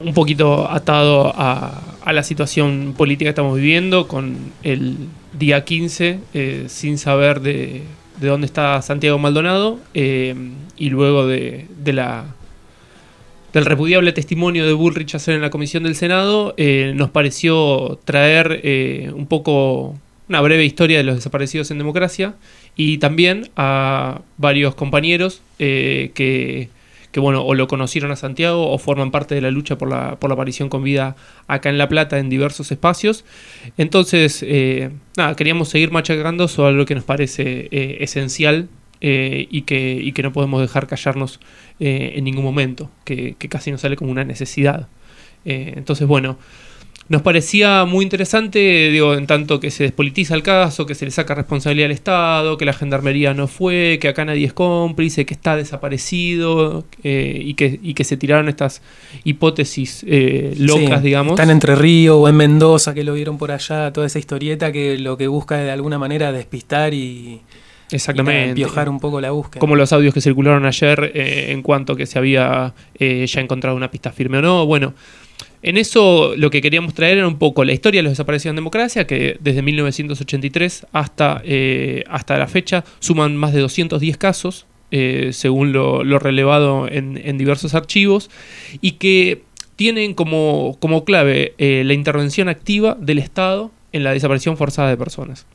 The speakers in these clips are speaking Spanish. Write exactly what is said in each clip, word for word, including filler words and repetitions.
un poquito atado a, a la situación política que estamos viviendo, con el día quince, eh, sin saber de, de dónde está Santiago Maldonado, eh, y luego de, de la, del repudiable testimonio de Bullrich ayer en la Comisión del Senado, eh, nos pareció traer eh, un poco una breve historia de los desaparecidos en democracia, y también a varios compañeros eh, que... que bueno, o lo conocieron a Santiago o forman parte de la lucha por la, por la aparición con vida acá en La Plata en diversos espacios. Entonces, eh, nada, queríamos seguir machacando sobre algo que nos parece eh, esencial eh, y, que, y que no podemos dejar callarnos eh, en ningún momento, que, que casi nos sale como una necesidad. Eh, entonces, bueno, nos parecía muy interesante, digo, en tanto que se despolitiza el caso, que se le saca responsabilidad al Estado, que la gendarmería no fue, que acá nadie es cómplice, que está desaparecido, eh, y, que, y que se tiraron estas hipótesis eh, locas, sí, digamos. Está en Entre Ríos o en Mendoza, que lo vieron por allá, toda esa historieta que lo que busca es de alguna manera despistar y... Exactamente. Y empiojar un poco la búsqueda. Como los audios que circularon ayer eh, en cuanto a que se había eh, ya encontrado una pista firme o no. Bueno, en eso lo que queríamos traer era un poco la historia de los desaparecidos en democracia, que desde mil novecientos ochenta y tres hasta, eh, hasta la fecha suman más de doscientos diez casos, eh, según lo, lo relevado en, en diversos archivos, y que tienen como, como clave eh, la intervención activa del Estado en la desaparición forzada de personas.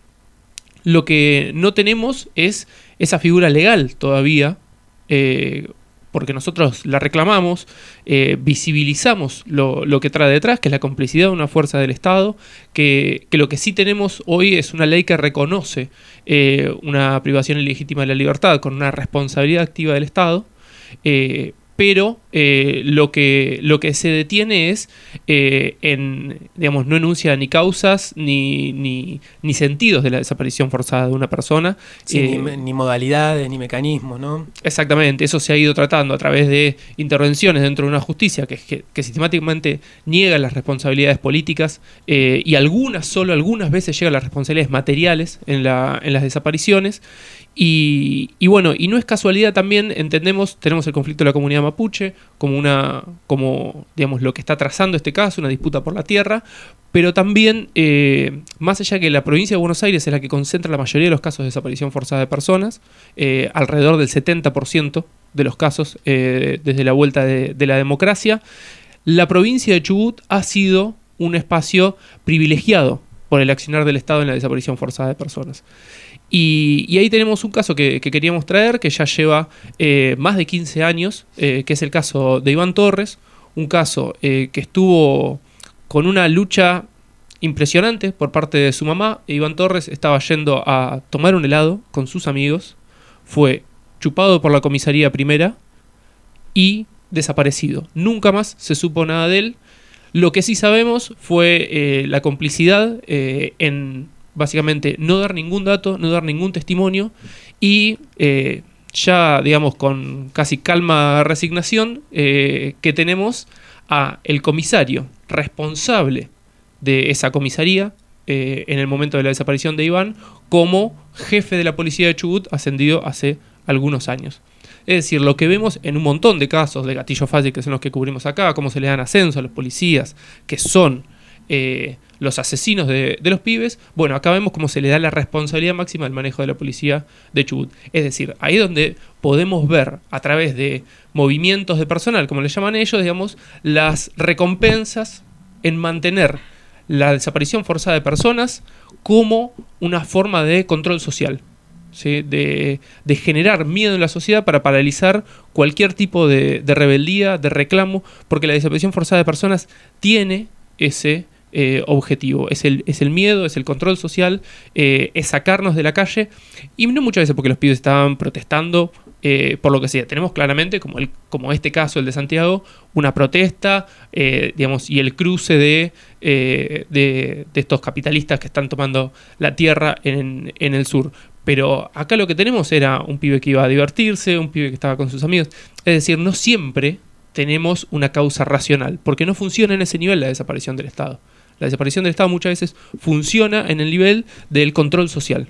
Lo que no tenemos es esa figura legal todavía, eh, porque nosotros la reclamamos, eh, visibilizamos lo, lo que trae detrás, que es la complicidad de una fuerza del Estado, que, que lo que sí tenemos hoy es una ley que reconoce eh, una privación ilegítima de la libertad con una responsabilidad activa del Estado, eh, pero eh, lo, que, lo que se detiene es, eh, en, digamos, no enuncia ni causas ni, ni, ni sentidos de la desaparición forzada de una persona. Sí, eh, ni, ni modalidades, ni mecanismos, ¿no? Exactamente, eso se ha ido tratando a través de intervenciones dentro de una justicia que, que, que sistemáticamente niega las responsabilidades políticas, eh, y algunas, solo algunas veces llegan las responsabilidades materiales en, la, en las desapariciones. Y, y bueno, y no es casualidad también, entendemos, tenemos el conflicto de la comunidad mapuche como una, como digamos lo que está trazando este caso, una disputa por la tierra, pero también, eh, más allá que la provincia de Buenos Aires es la que concentra la mayoría de los casos de desaparición forzada de personas, eh, alrededor del setenta por ciento de los casos eh, desde la vuelta de, de la democracia, la provincia de Chubut ha sido un espacio privilegiado por el accionar del Estado en la desaparición forzada de personas. Y, y ahí tenemos un caso que, que queríamos traer, que ya lleva eh, más de quince años, eh, que es el caso de Iván Torres, un caso eh, que estuvo con una lucha impresionante por parte de su mamá. Iván Torres estaba yendo a tomar un helado con sus amigos, fue chupado por la comisaría primera y desaparecido. Nunca más se supo nada de él. Lo que sí sabemos fue eh, la complicidad eh, en... básicamente no dar ningún dato, no dar ningún testimonio, y eh, ya, digamos, con casi calma resignación, eh, que tenemos a el comisario responsable de esa comisaría eh, en el momento de la desaparición de Iván como jefe de la policía de Chubut, ascendido hace algunos años. Es decir, lo que vemos en un montón de casos de gatillo fácil, que son los que cubrimos acá, cómo se le dan ascenso a los policías, que son eh, los asesinos de, de los pibes, bueno, acá vemos cómo se le da la responsabilidad máxima del manejo de la policía de Chubut. Es decir, ahí es donde podemos ver, a través de movimientos de personal, como le llaman ellos, digamos, las recompensas en mantener la desaparición forzada de personas como una forma de control social. ¿Sí? De, de generar miedo en la sociedad para paralizar cualquier tipo de, de rebeldía, de reclamo, porque la desaparición forzada de personas tiene ese eh, objetivo, es el, es el miedo, es el control social, eh, es sacarnos de la calle, y no muchas veces porque los pibes estaban protestando eh, por lo que sea. Tenemos claramente, como, el, como este caso, el de Santiago, una protesta, eh, digamos, y el cruce de, eh, de, de estos capitalistas que están tomando la tierra en, en el sur. Pero acá lo que tenemos era un pibe que iba a divertirse, un pibe que estaba con sus amigos. Es decir, no siempre tenemos una causa racional, porque no funciona en ese nivel la desaparición del Estado. La desaparición del Estado muchas veces funciona en el nivel del control social.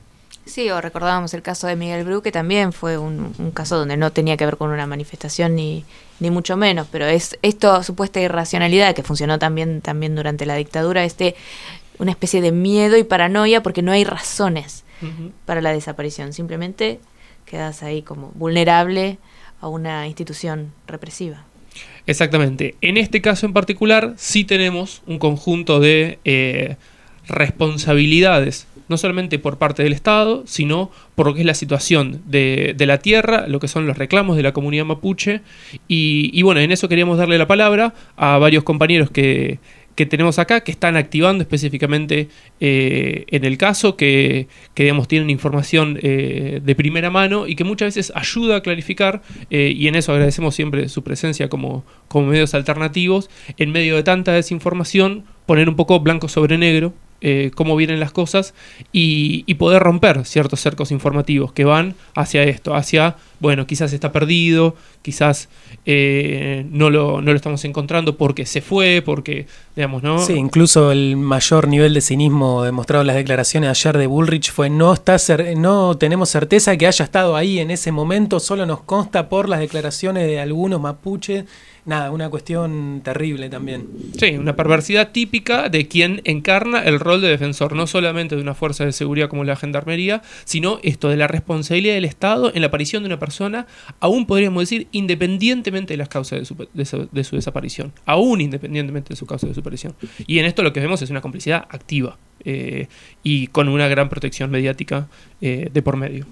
Sí, o recordábamos el caso de Miguel Bru, que también fue un, un caso donde no tenía que ver con una manifestación ni, ni mucho menos, pero es esto, supuesta irracionalidad que funcionó también, también durante la dictadura, este una especie de miedo y paranoia porque no hay razones uh-huh. para la desaparición, simplemente quedas ahí como vulnerable a una institución represiva. Exactamente. En este caso en particular sí tenemos un conjunto de eh, responsabilidades, no solamente por parte del Estado, sino por lo que es la situación de, de la tierra, lo que son los reclamos de la comunidad mapuche. Y, y bueno, en eso queríamos darle la palabra a varios compañeros que, que tenemos acá, que están activando específicamente eh, en el caso, que, que digamos, tienen información eh, de primera mano y que muchas veces ayuda a clarificar, eh, y en eso agradecemos siempre su presencia como, como medios alternativos, en medio de tanta desinformación, poner un poco blanco sobre negro Eh, cómo vienen las cosas y, y poder romper ciertos cercos informativos que van hacia esto, hacia, bueno, quizás está perdido, quizás eh, no, lo, no lo estamos encontrando porque se fue, porque, digamos, ¿no? Sí, incluso el mayor nivel de cinismo demostrado en las declaraciones ayer de Bullrich fue no, está cer- no tenemos certeza que haya estado ahí en ese momento, solo nos consta por las declaraciones de algunos mapuches. Nada, una cuestión terrible también. Sí, una perversidad típica de quien encarna el rol de defensor, no solamente de una fuerza de seguridad como la Gendarmería, sino esto de la responsabilidad del Estado en la aparición de una persona, aún podríamos decir, independientemente de las causas de su, de su, de su desaparición, aún independientemente de su causa de desaparición. Y en esto lo que vemos es una complicidad activa eh, y con una gran protección mediática eh, de por medio.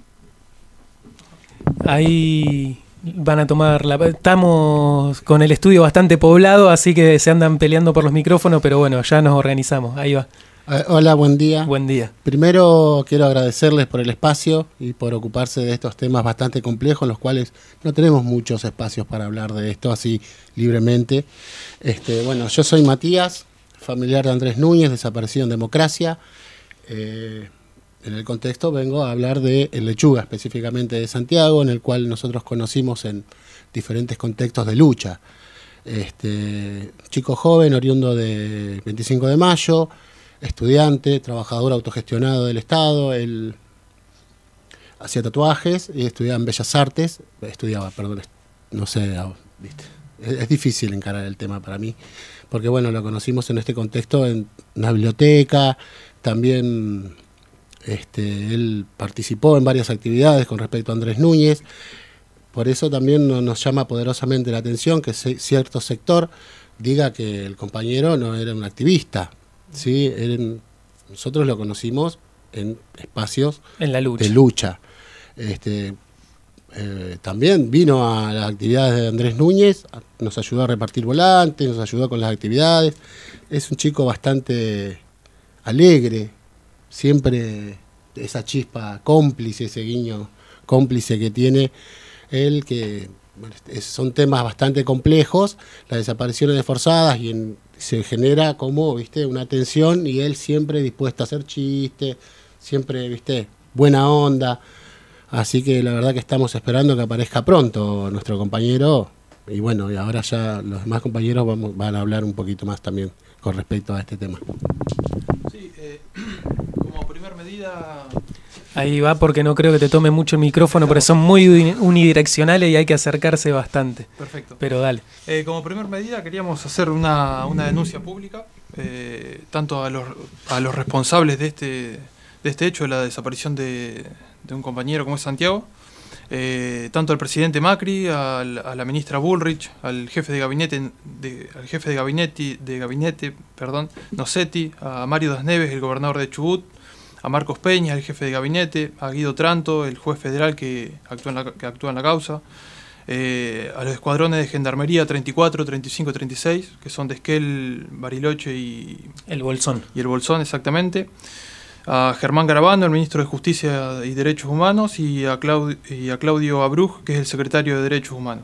Ahí van a tomar la... Estamos con el estudio bastante poblado, así que se andan peleando por los micrófonos, pero bueno, ya nos organizamos. Ahí va. Uh, hola, buen día. Buen día. Primero quiero agradecerles por el espacio y por ocuparse de estos temas bastante complejos, los cuales no tenemos muchos espacios para hablar de esto así libremente. Este, bueno, yo soy Matías, familiar de Andrés Núñez, desaparecido en Democracia. Eh, En el contexto vengo a hablar de El Lechuga, específicamente de Santiago, en el cual nosotros conocimos en diferentes contextos de lucha. Este, chico joven, oriundo de veinticinco de mayo, estudiante, trabajador autogestionado del Estado, él hacía tatuajes y estudiaba en Bellas Artes, estudiaba, perdón, no sé, ¿viste? Es, es difícil encarar el tema para mí, porque bueno, lo conocimos en este contexto en una biblioteca, también... Este, él participó en varias actividades con respecto a Andrés Núñez, por eso también nos llama poderosamente la atención que cierto sector diga que el compañero no era un activista, ¿sí? Él, nosotros lo conocimos en espacios en la lucha. de lucha. Este, eh, también vino a las actividades de Andrés Núñez, nos ayudó a repartir volantes, nos ayudó con las actividades. Es un chico bastante alegre, siempre esa chispa cómplice, ese guiño cómplice que tiene él, que bueno, son temas bastante complejos, las desapariciones forzadas, y en, se genera como, viste, una tensión, y él siempre dispuesto a hacer chistes, siempre, viste, buena onda, así que la verdad que estamos esperando que aparezca pronto nuestro compañero, y bueno, y ahora ya los demás compañeros vamos, van a hablar un poquito más también con respecto a este tema. Sí, eh, como primer medida... Ahí va, porque no creo que te tome mucho el micrófono, porque son muy unidireccionales y hay que acercarse bastante. Perfecto. Pero dale. Eh, como primer medida queríamos hacer una, una denuncia pública, eh, tanto a los, a los responsables de este, de este hecho, de la desaparición de, de un compañero como es Santiago, eh, tanto al presidente Macri, al, a la ministra Bullrich, al jefe de gabinete, de, al jefe de gabinete, de gabinete, perdón, Nocetti, a Mario Das Neves, el gobernador de Chubut, a Marcos Peña, el jefe de gabinete, a Guido Tranto, el juez federal que actúa en la, que actúa en la causa, eh, a los escuadrones de Gendarmería treinta y cuatro, treinta y cinco, treinta y seis, que son de Esquel, Bariloche y el Bolsón. Y el Bolsón, exactamente. A Germán Garabando, el ministro de Justicia y Derechos Humanos, y a, Claudio, y a Claudio Abruj, que es el secretario de Derechos Humanos.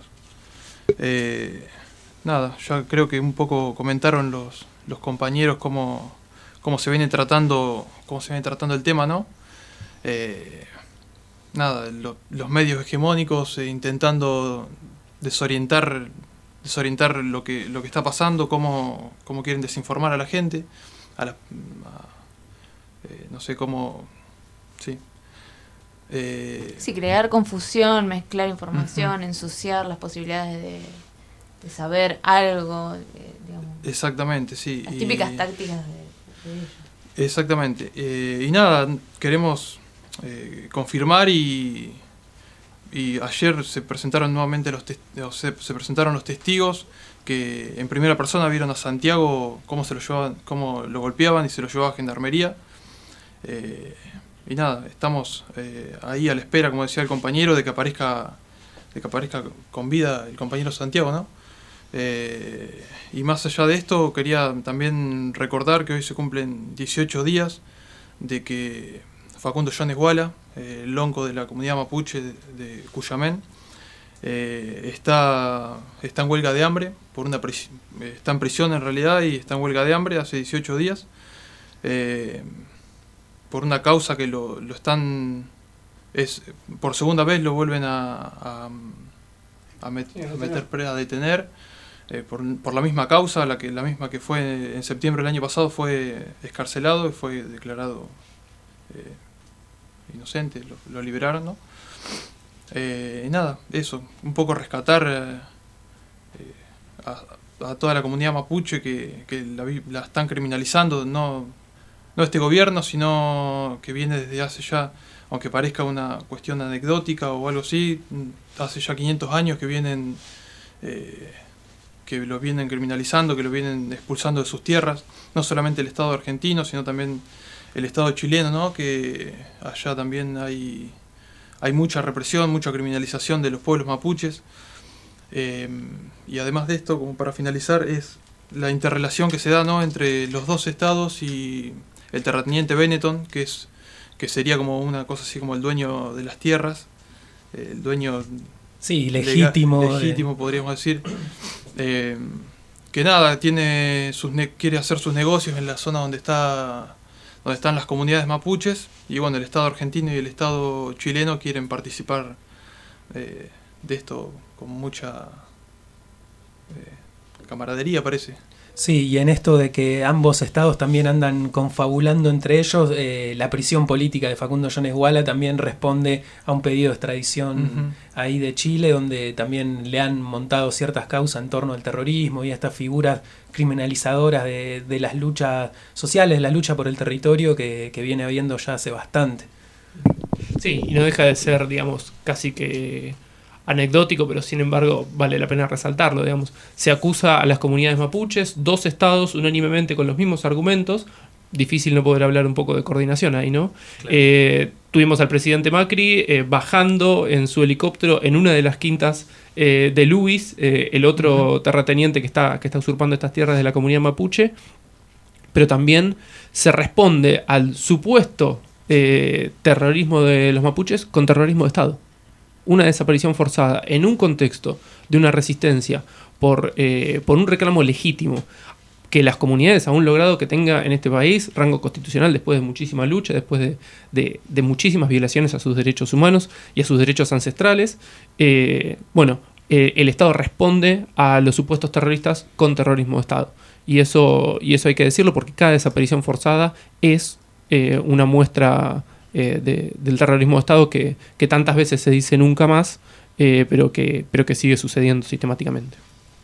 Eh, nada, ya creo que un poco comentaron los, los compañeros cómo... cómo se viene tratando cómo se viene tratando el tema, ¿no? Eh, nada, lo, los medios hegemónicos eh, intentando desorientar desorientar lo que lo que está pasando, cómo, cómo quieren desinformar a la gente, a la, a, eh, no sé cómo, sí. Eh, Sí, crear confusión, mezclar información, uh-huh. ensuciar las posibilidades de, de saber algo, eh, digamos. Exactamente, sí. Las típicas y, tácticas de, de ellos. Exactamente. Eh, y nada, queremos eh, confirmar y, y ayer se presentaron nuevamente los tes- se, se presentaron los testigos que en primera persona vieron a Santiago cómo se lo llevaban, cómo lo golpeaban y se lo llevaba a Gendarmería. Eh, y nada, estamos eh, ahí a la espera, como decía el compañero, de que aparezca, de que aparezca con vida el compañero Santiago, ¿no? Eh, y más allá de esto, quería también recordar que hoy se cumplen dieciocho días de que Facundo Jones Guala, eh, el lonco de la comunidad mapuche de, de Cuyamén, eh, está, está en huelga de hambre, por una pris- está en prisión en realidad y está en huelga de hambre hace dieciocho días, eh, por una causa que lo, lo están, es por segunda vez lo vuelven a, a, a, met, a meter pre, a detener. Eh, por, por la misma causa, la que la misma que fue en septiembre del año pasado, fue excarcelado y fue declarado eh, inocente, lo, lo liberaron, ¿no? Eh, y nada, eso, un poco rescatar eh, a, a toda la comunidad mapuche que, que la, la están criminalizando, no, no este gobierno, sino que viene desde hace ya, aunque parezca una cuestión anecdótica o algo así, hace ya quinientos años que vienen... Eh, que lo vienen criminalizando, que lo vienen expulsando de sus tierras, no solamente el Estado argentino, sino también el Estado chileno, ¿no? Que allá también hay, hay mucha represión, mucha criminalización de los pueblos mapuches. Eh, y además de esto, como para finalizar, es la interrelación que se da, ¿no? entre los dos estados y el terrateniente Benetton, que, es, que sería como una cosa así como el dueño de las tierras, el dueño... Sí, legítimo. Legal, legítimo, de... podríamos decir. Eh, que nada, tiene sus ne- quiere hacer sus negocios en la zona donde está donde están las comunidades mapuches, y bueno, el Estado argentino y el Estado chileno quieren participar eh, de esto con mucha eh, camaradería, parece. Sí, y en esto de que ambos estados también andan confabulando entre ellos, eh, la prisión política de Facundo Jones Guala también responde a un pedido de extradición uh-huh. ahí de Chile, donde también le han montado ciertas causas en torno al terrorismo y a estas figuras criminalizadoras de, de las luchas sociales, la lucha por el territorio que, que viene habiendo ya hace bastante. Sí, y no deja de ser, digamos, casi que... anecdótico, pero sin embargo vale la pena resaltarlo, digamos. Se acusa a las comunidades mapuches, dos estados unánimemente con los mismos argumentos. Difícil no poder hablar un poco de coordinación ahí, ¿no? Claro. Eh, tuvimos al presidente Macri eh, bajando en su helicóptero en una de las quintas eh, de Luis, eh, el otro uh-huh. terrateniente que está, que está usurpando estas tierras de la comunidad mapuche, pero también se responde al supuesto eh, terrorismo de los mapuches con terrorismo de Estado. Una desaparición forzada en un contexto de una resistencia por, eh, por un reclamo legítimo que las comunidades han logrado que tenga en este país rango constitucional después de muchísima lucha, después de, de, de muchísimas violaciones a sus derechos humanos y a sus derechos ancestrales. Eh, bueno, eh, el Estado responde a los supuestos terroristas con terrorismo de Estado. Y eso, y eso hay que decirlo porque cada desaparición forzada es eh, una muestra... Eh, de, del terrorismo de Estado que, que tantas veces se dice nunca más, eh, pero, que, pero que sigue sucediendo sistemáticamente.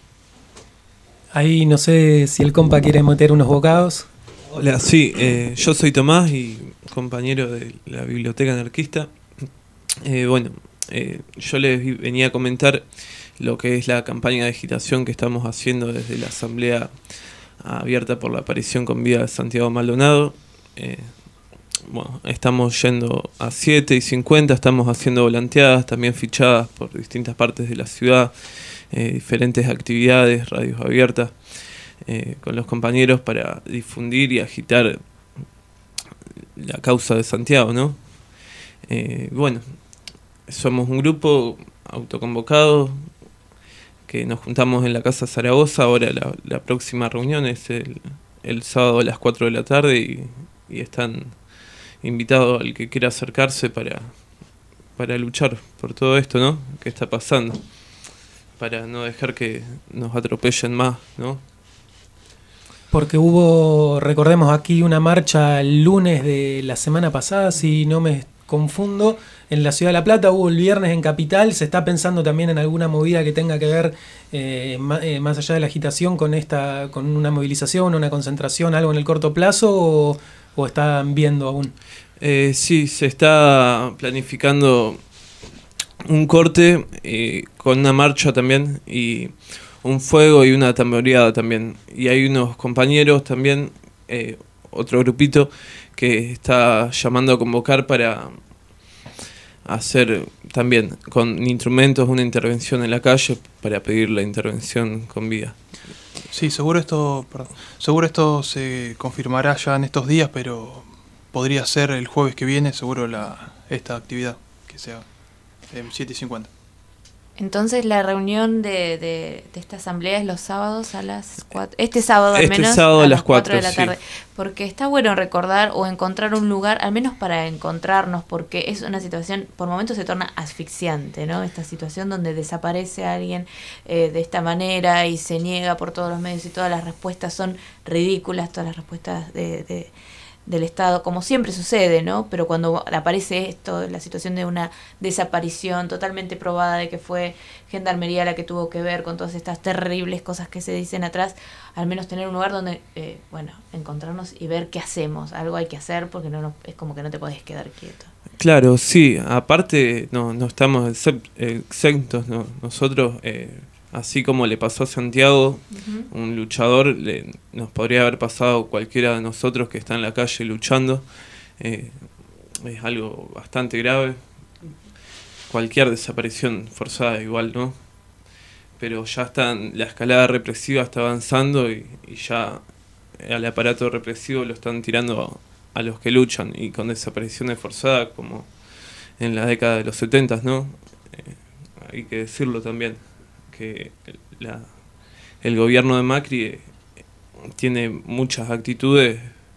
Ahí no sé si el compa quiere meter unos bocados. Hola, sí, eh, yo soy Tomás y compañero de la Biblioteca Anarquista. Eh, bueno, eh, yo les venía a comentar lo que es la campaña de agitación que estamos haciendo desde la Asamblea Abierta por la Aparición con Vida de Santiago Maldonado. Eh, Bueno, estamos yendo a siete y cincuenta, estamos haciendo volanteadas, también fichadas por distintas partes de la ciudad, eh, diferentes actividades, radios abiertas, eh, con los compañeros para difundir y agitar la causa de Santiago, ¿no? Eh, bueno, somos un grupo autoconvocado que nos juntamos en la Casa Zaragoza. Ahora la, la próxima reunión es el, el sábado a las cuatro de la tarde y, y están... invitado al que quiera acercarse para, para luchar por todo esto, ¿no? Que está pasando, para no dejar que nos atropellen más, ¿no? Porque hubo, recordemos aquí, una marcha el lunes de la semana pasada, si no me confundo, en la Ciudad de La Plata hubo el viernes en Capital, ¿se está pensando también en alguna movida que tenga que ver, eh, más, eh, más allá de la agitación, con esta, con una movilización, una concentración, algo en el corto plazo, o, o están viendo aún? Eh, sí, se está planificando un corte eh, con una marcha también, y un fuego y una tamboreada también. Y hay unos compañeros también, eh, otro grupito, que está llamando a convocar para hacer también con instrumentos una intervención en la calle para pedir la intervención con vida. Sí, seguro esto, perdón, seguro esto se confirmará ya en estos días, pero podría ser el jueves que viene, seguro, la esta actividad que sea en siete y cincuenta. Entonces la reunión de, de, de esta asamblea es los sábados a las cuatro. Este sábado al Este menos sábado a a las las cuatro, de la sí. tarde. Porque está bueno recordar o encontrar un lugar, al menos para encontrarnos, porque es una situación, por momentos se torna asfixiante, ¿no? Esta situación donde desaparece alguien eh, de esta manera y se niega por todos los medios y todas las respuestas son ridículas, todas las respuestas de... de del Estado, como siempre sucede, ¿no? Pero cuando aparece esto, la situación de una desaparición totalmente probada de que fue Gendarmería la que tuvo que ver con todas estas terribles cosas que se dicen atrás, al menos tener un lugar donde, eh, bueno, encontrarnos y ver qué hacemos. Algo hay que hacer porque no nos, es como que no te podés quedar quieto. Claro, sí, aparte no, no estamos excep- exentos, ¿no? Nosotros... Eh, Así como le pasó a Santiago, uh-huh. un luchador, le, nos podría haber pasado cualquiera de nosotros que está en la calle luchando. Eh, es algo bastante grave. Cualquier desaparición forzada igual, ¿no? Pero ya están, la escalada represiva está avanzando y, y ya al aparato represivo lo están tirando a, a los que luchan. Y con desapariciones forzadas como en la década de los setenta, ¿no? Eh, hay que decirlo también. Que la, el gobierno de Macri eh, tiene muchas actitudes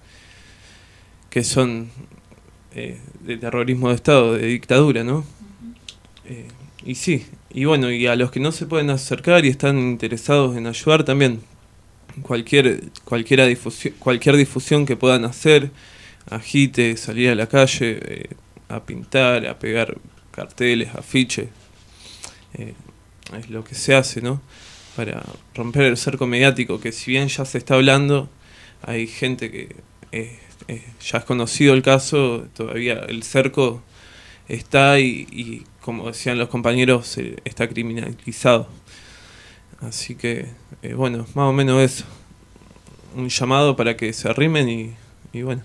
que son eh, de terrorismo de Estado, de dictadura, ¿no? Eh, y sí, y bueno, y a los que no se pueden acercar y están interesados en ayudar también, cualquier, cualquiera difusión, cualquier difusión que puedan hacer, agite, salir a la calle, eh, a pintar, a pegar carteles, afiches, eh, es lo que se hace, ¿no? Para romper el cerco mediático, que si bien ya se está hablando, hay gente que eh, eh, ya es conocido el caso, todavía el cerco está y, y como decían los compañeros, eh, está criminalizado. Así que, eh, bueno, más o menos eso. Un llamado para que se arrimen y, y bueno,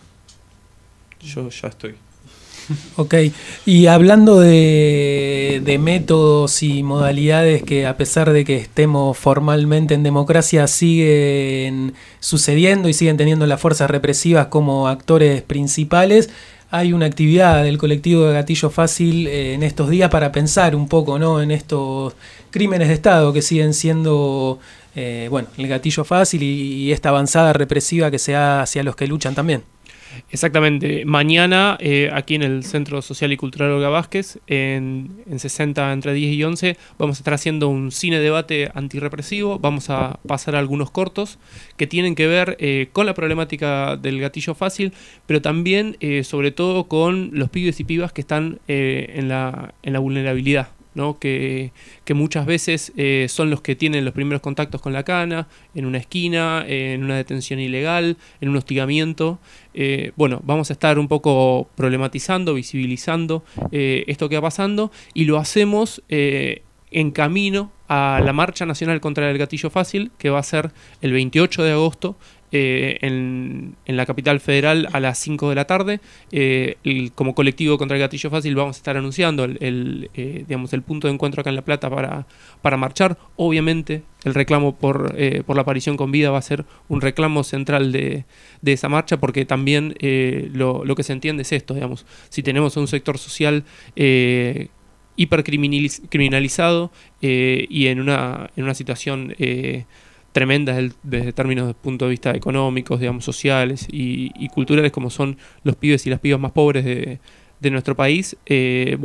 yo ya estoy. Ok, y hablando de, de métodos y modalidades que a pesar de que estemos formalmente en democracia siguen sucediendo y siguen teniendo las fuerzas represivas como actores principales, hay una actividad del colectivo de Gatillo Fácil eh, en estos días para pensar un poco, ¿no?, en estos crímenes de Estado que siguen siendo, eh, bueno, el gatillo fácil y, y esta avanzada represiva que se da hacia los que luchan también. Exactamente. Mañana, eh, aquí en el Centro Social y Cultural Olga Vázquez, en, en sesenta entre diez y once, vamos a estar haciendo un cine debate antirrepresivo. Vamos a pasar algunos cortos que tienen que ver eh, con la problemática del gatillo fácil, pero también, eh, sobre todo, con los pibes y pibas que están eh, en la, en la vulnerabilidad, ¿no? Que, que muchas veces eh, son los que tienen los primeros contactos con la cana, en una esquina, eh, en una detención ilegal, en un hostigamiento. Eh, bueno, vamos a estar un poco problematizando, visibilizando eh, esto que va pasando, y lo hacemos eh, en camino a la Marcha Nacional contra el Gatillo Fácil, que va a ser el veintiocho de agosto, Eh, en, en la capital federal a las cinco de la tarde. Eh, el, como colectivo contra el gatillo fácil vamos a estar anunciando el, el, eh, digamos, el punto de encuentro acá en La Plata para, para marchar. Obviamente el reclamo por, eh, por la aparición con vida va a ser un reclamo central de, de esa marcha, porque también eh, lo, lo que se entiende es esto, digamos, si tenemos un sector social eh, hipercriminalizado eh, y en una, en una situación eh, tremendas desde, desde términos de punto de vista económicos, digamos, sociales y, y culturales, como son los pibes y las pibas más pobres de, de nuestro país, eh, bueno,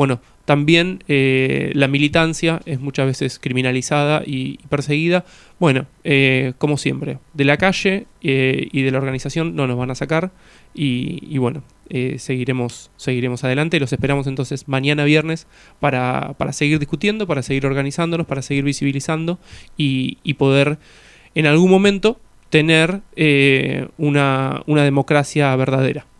también eh, la militancia es muchas veces criminalizada y perseguida. Bueno, eh, como siempre, de la calle eh, y de la organización no nos van a sacar y, y bueno, eh, seguiremos, seguiremos adelante. Los esperamos entonces mañana viernes para, para seguir discutiendo, para seguir organizándonos, para seguir visibilizando y, y poder en algún momento tener eh, una, una democracia verdadera.